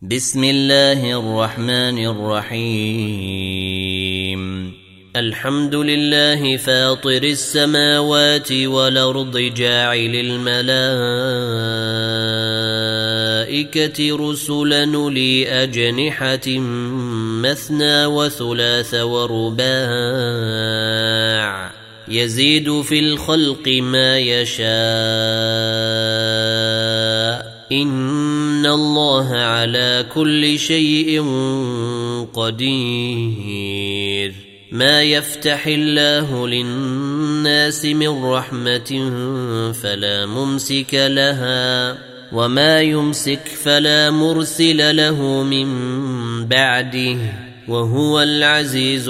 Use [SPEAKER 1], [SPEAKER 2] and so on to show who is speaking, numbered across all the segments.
[SPEAKER 1] بسم الله الرحمن الرحيم. الحمد لله فاطر السماوات والأرض جاعل الملائكة رسلا أولي أجنحة مثنى وثلاث ورباع يزيد في الخلق ما يشاء إن الله على كل شيء قدير. ما يفتح الله للناس من رحمة فلا ممسك لها وما يمسك فلا مرسل له من بعده وهو العزيز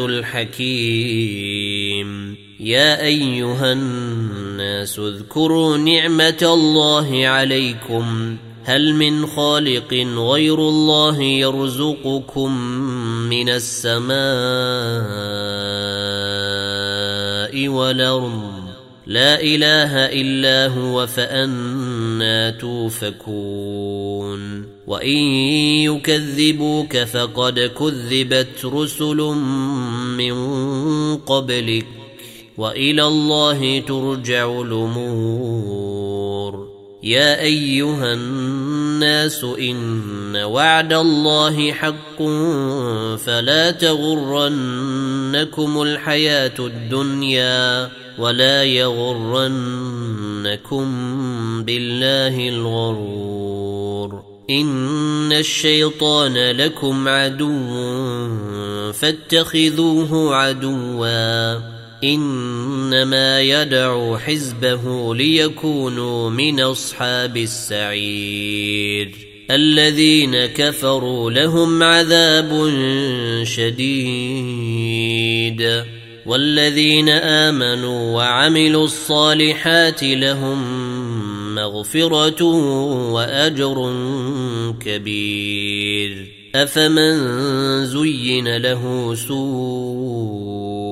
[SPEAKER 1] الحكيم. يا أيها الناس اذكروا نعمة الله عليكم هل من خالق غير الله يرزقكم من السماء والأرض لا إله إلا هو فأنى توفكون. وإن يكذبوك فقد كذبت رسل من قبلك وإلى الله ترجع الأمور. يا أيها الناس إن وعد الله حق فلا تغرنكم الحياة الدنيا ولا يغرنكم بالله الغرور. إن الشيطان لكم عدو فاتخذوه عدوا إنما يدعو حزبه ليكونوا من أصحاب السعير. الذين كفروا لهم عذاب شديد والذين آمنوا وعملوا الصالحات لهم مغفرة وأجر كبير. أفمن زين له سوء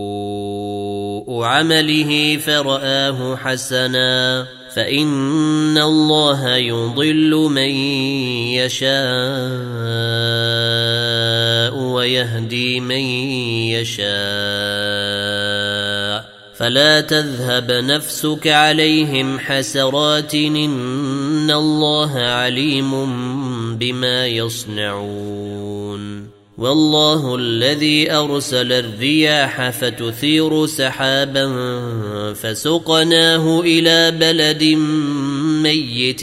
[SPEAKER 1] عمله فرآه حسنا فإن الله يضل من يشاء ويهدي من يشاء فلا تذهب نفسك عليهم حسرات إن الله عليم بما يصنعون. والله الذي أرسل الرياح فتثير سحابا فسقناه إلى بلد ميت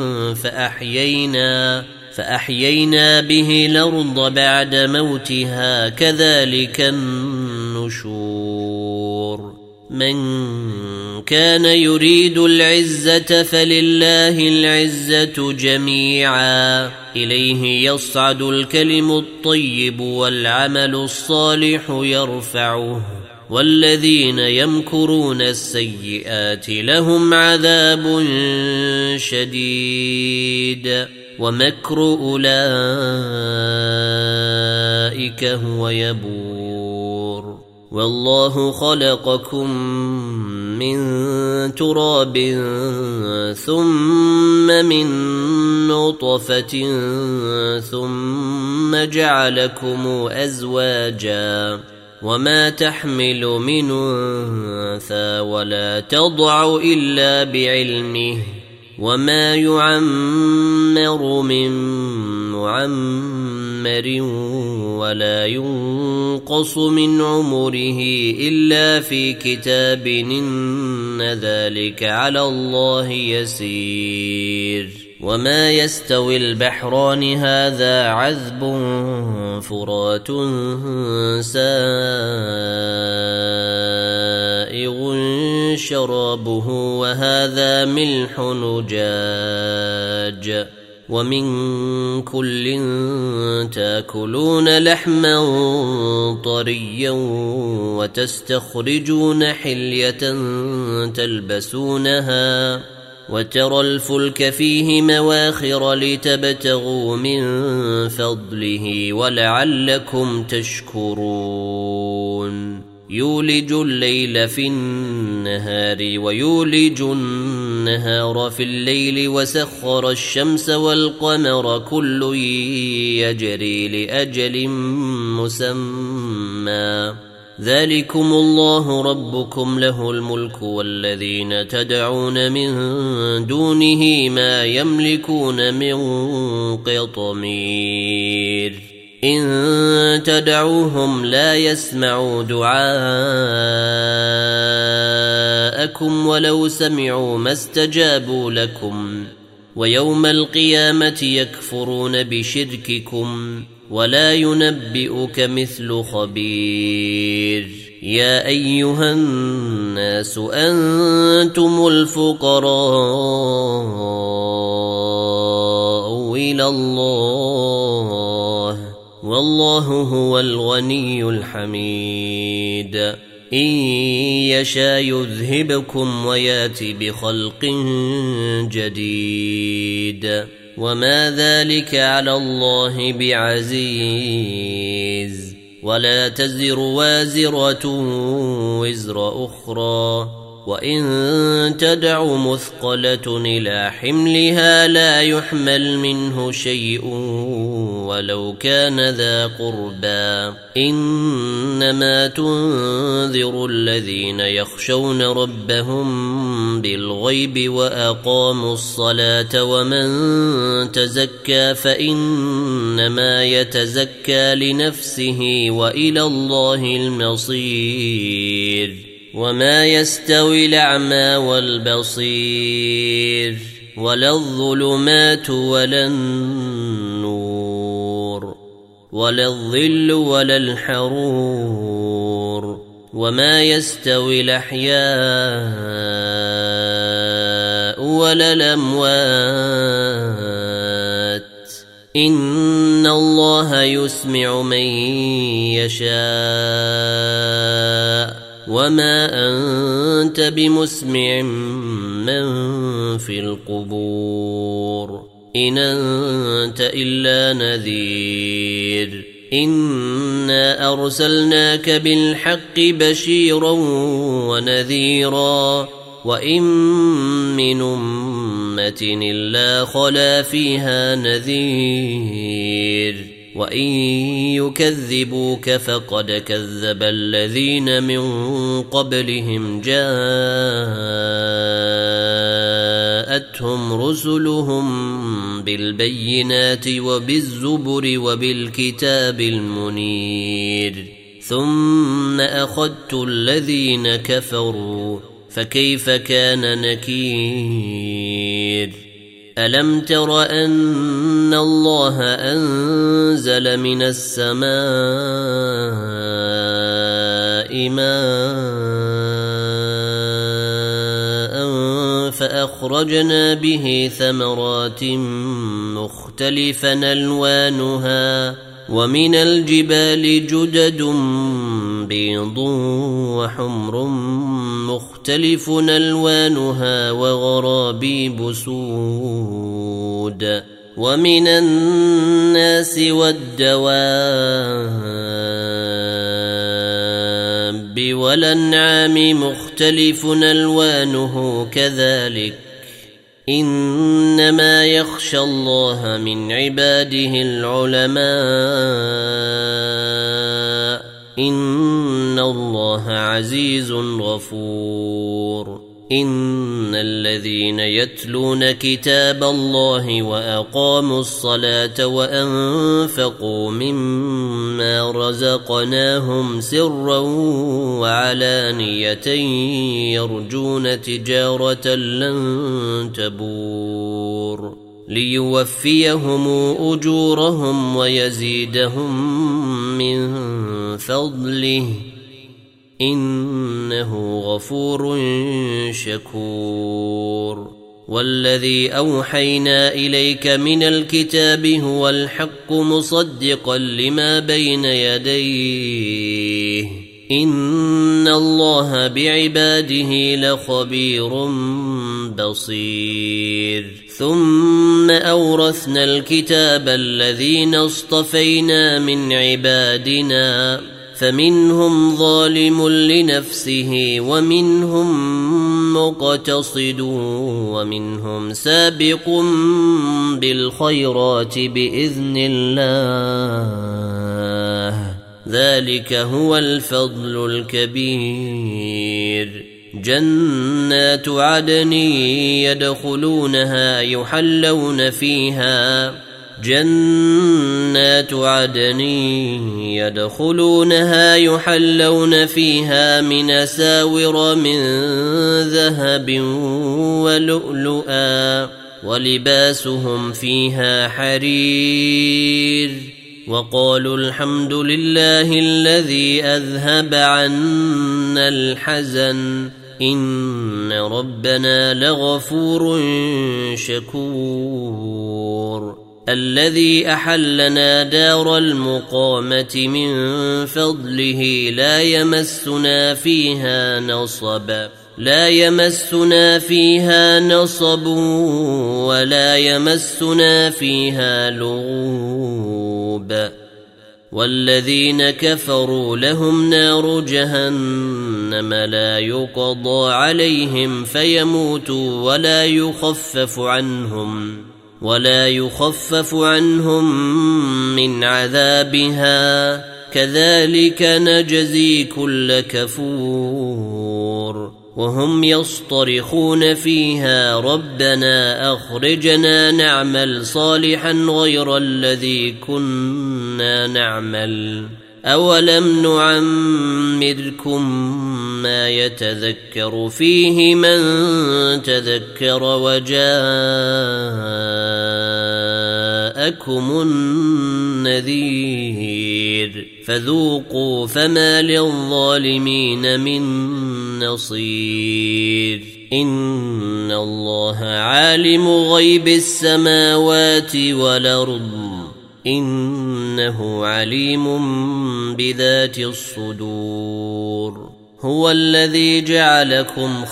[SPEAKER 1] فأحيينا به الأرض بعد موتها كذلك النشور. من كان يريد العزة فلله العزة جميعا إليه يصعد الكلم الطيب والعمل الصالح يرفعه والذين يمكرون السيئات لهم عذاب شديد ومكر أولئك هو يبور. والله خلقكم من تراب ثم من نطفة ثم جعلكم أزواجا وما تحمل من أنثى ولا تضع إلا بعلمه وما يعمر من معمر ولا ينقص من عمره إلا في كتاب إن ذلك على الله يسير. وما يستوي البحران هذا عذب فرات سائغ شرابه وهذا ملح نجاج ومن كل تاكلون لحما طريا وتستخرجون حلية تلبسونها وترى الفلك فيه مواخر لتبتغوا من فضله ولعلكم تشكرون. يولج الليل في النهار ويولج النهار في الليل وسخر الشمس والقمر كل يجري لأجل مسمى ذلكم الله ربكم له الملك والذين تدعون من دونه ما يملكون من قطمير إن تدعوهم لا يسمعوا دعاءكم ولو سمعوا ما استجابوا لكم ويوم القيامة يكفرون بشرككم ولا ينبئك مثل خبير يا أيها الناس أنتم الفقراء إلى الله والله هو الغني الحميد إن يشاء يذهبكم ويأتي بخلق جديد وما ذلك على الله بعزيز ولا تزر وازرة وزر أخرى وإن تدع مثقلة إلى حملها لا يحمل منه شيء ولو كان ذا قربى إنما تنذر الذين يخشون ربهم بالغيب وأقاموا الصلاة ومن تزكى فإنما يتزكى لنفسه وإلى الله المصير وما يستوي الأعمى والبصير ولا الظلمات ولا النور ولا الظل ولا الحرور وما يستوي الأحياء ولا الأموات إن الله يسمع من يشاء وما أنت بمسمع من في القبور إن أنت إلا نذير إنا أرسلناك بالحق بشيرا ونذيرا وإن من أمة إلا خلا فيها نذير وإن يكذبوك فقد كذب الذين من قبلهم جاءتهم رسلهم بالبينات وبالزبر وبالكتاب المنير ثم أخذت الذين كفروا فكيف كان نكير ألم تر أن الله أنزل من السماء ماء فأخرجنا به ثمرات مختلفا ألوانها ومن الجبال جدد بيض وحمر مختلف ألوانها وغرابيب سود ومن الناس والدواب والأنعام مختلف ألوانه كذلك إنما يخشى الله من عباده العلماء إن الله عزيز غفور إن الذين يتلون كتاب الله وأقاموا الصلاة وأنفقوا مما رزقناهم سرا وعلانية يرجون تجارة لن تبور ليوفيهم أجورهم ويزيدهم من فضله إنه غفور شكور والذي أوحينا إليك من الكتاب هو الحق مصدقا لما بين يديه إن الله بعباده لخبير بصير ثم أورثنا الكتاب الذين اصطفينا من عبادنا فمنهم ظالم لنفسه ومنهم مقتصد ومنهم سابق بالخيرات بإذن الله ذلك هو الفضل الكبير جنات عدن يدخلونها يحلون فيها من أساور من ذهب ولؤلؤا ولباسهم فيها حرير وقالوا الحمد لله الذي أذهب عنا الحزن إن ربنا لغفور شكور الذي أحلنا دار المقامة من فضله لا يمسنا فيها نصب ولا يمسنا فيها لغوب والذين كفروا لهم نار جهنم لا يقضى عليهم فيموتوا ولا يخفف عنهم من عذابها كذلك نجزي كل كفور وهم يصطرخون فيها ربنا أخرجنا نعمل صالحا غير الذي كنا نعمل أولم نعمركم ما يتذكر فيه من تذكر وجاءكم النذير فذوقوا فما للظالمين من نصير إن الله عالم غيب السماوات والأرض إنه عليم بذات الصدور هو الذي جعلكم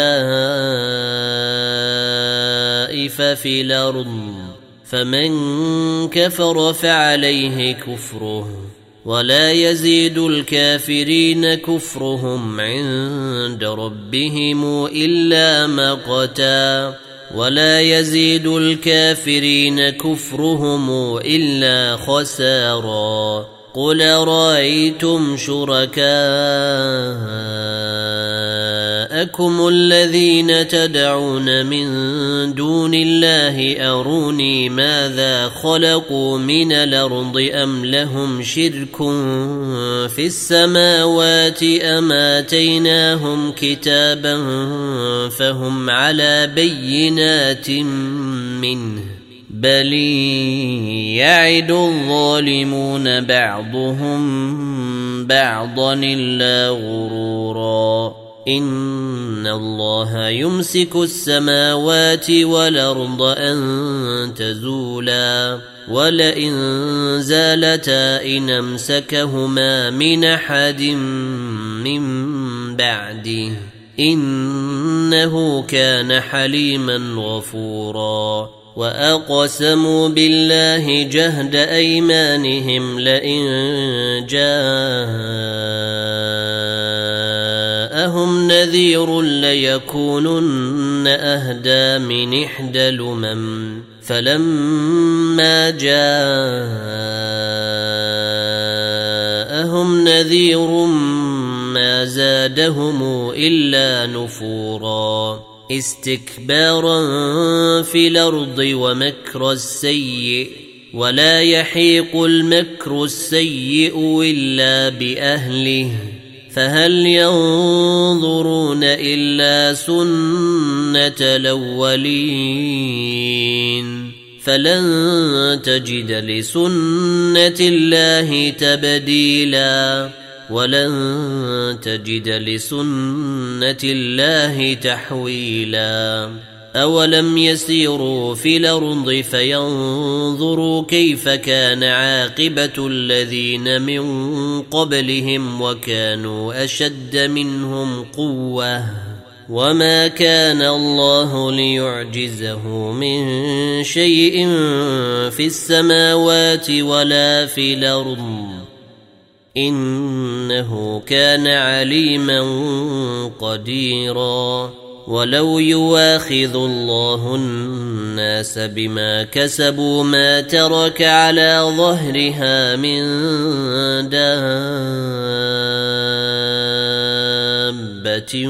[SPEAKER 1] خلائف في الأرض فمن كفر فعليه كفره ولا يزيد الكافرين كفرهم عند ربهم إلا مقتا ولا يزيد الكافرين كفرهم إلا خسارا قل رأيتم شركاءكم الذين تدعون من دون الله أروني ماذا خلقوا من الأرض أم لهم شرك في السماوات أم آتيناهم كتابا فهم على بينات منه بل يعد الظالمون بعضهم بعضا إلا غرورا إن الله يمسك السماوات والأرض أن تزولا ولئن زالتا إن أمسكهما من أحد من بعده إنه كان حليما غفورا وأقسموا بالله جهد أيمانهم لئن جاءهم نذير ليكونن أهدى من إحدى الأمم فلما جاءهم نذير ما زادهم إلا نفورا استكبارا في الأرض ومكر السيء ولا يحيق المكر السيء إلا بأهله فهل ينظرون إلا سنة الأولين فلن تجد لسنة الله تبديلا ولن تجد لسنة الله تحويلا أولم يسيروا في الأرض فينظروا كيف كان عاقبة الذين من قبلهم وكانوا أشد منهم قوة وما كان الله ليعجزه من شيء في السماوات ولا في الأرض إنه كان عليما قديرا ولو يواخذ الله الناس بما كسبوا ما ترك على ظهرها من دابة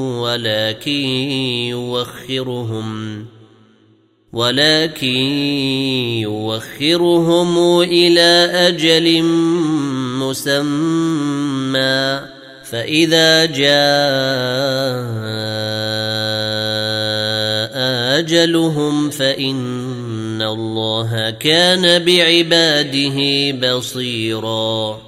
[SPEAKER 1] ولكن يوخرهم إلى أجل مسمى فإذا جاء أجلهم فإن الله كان بعباده بصيراً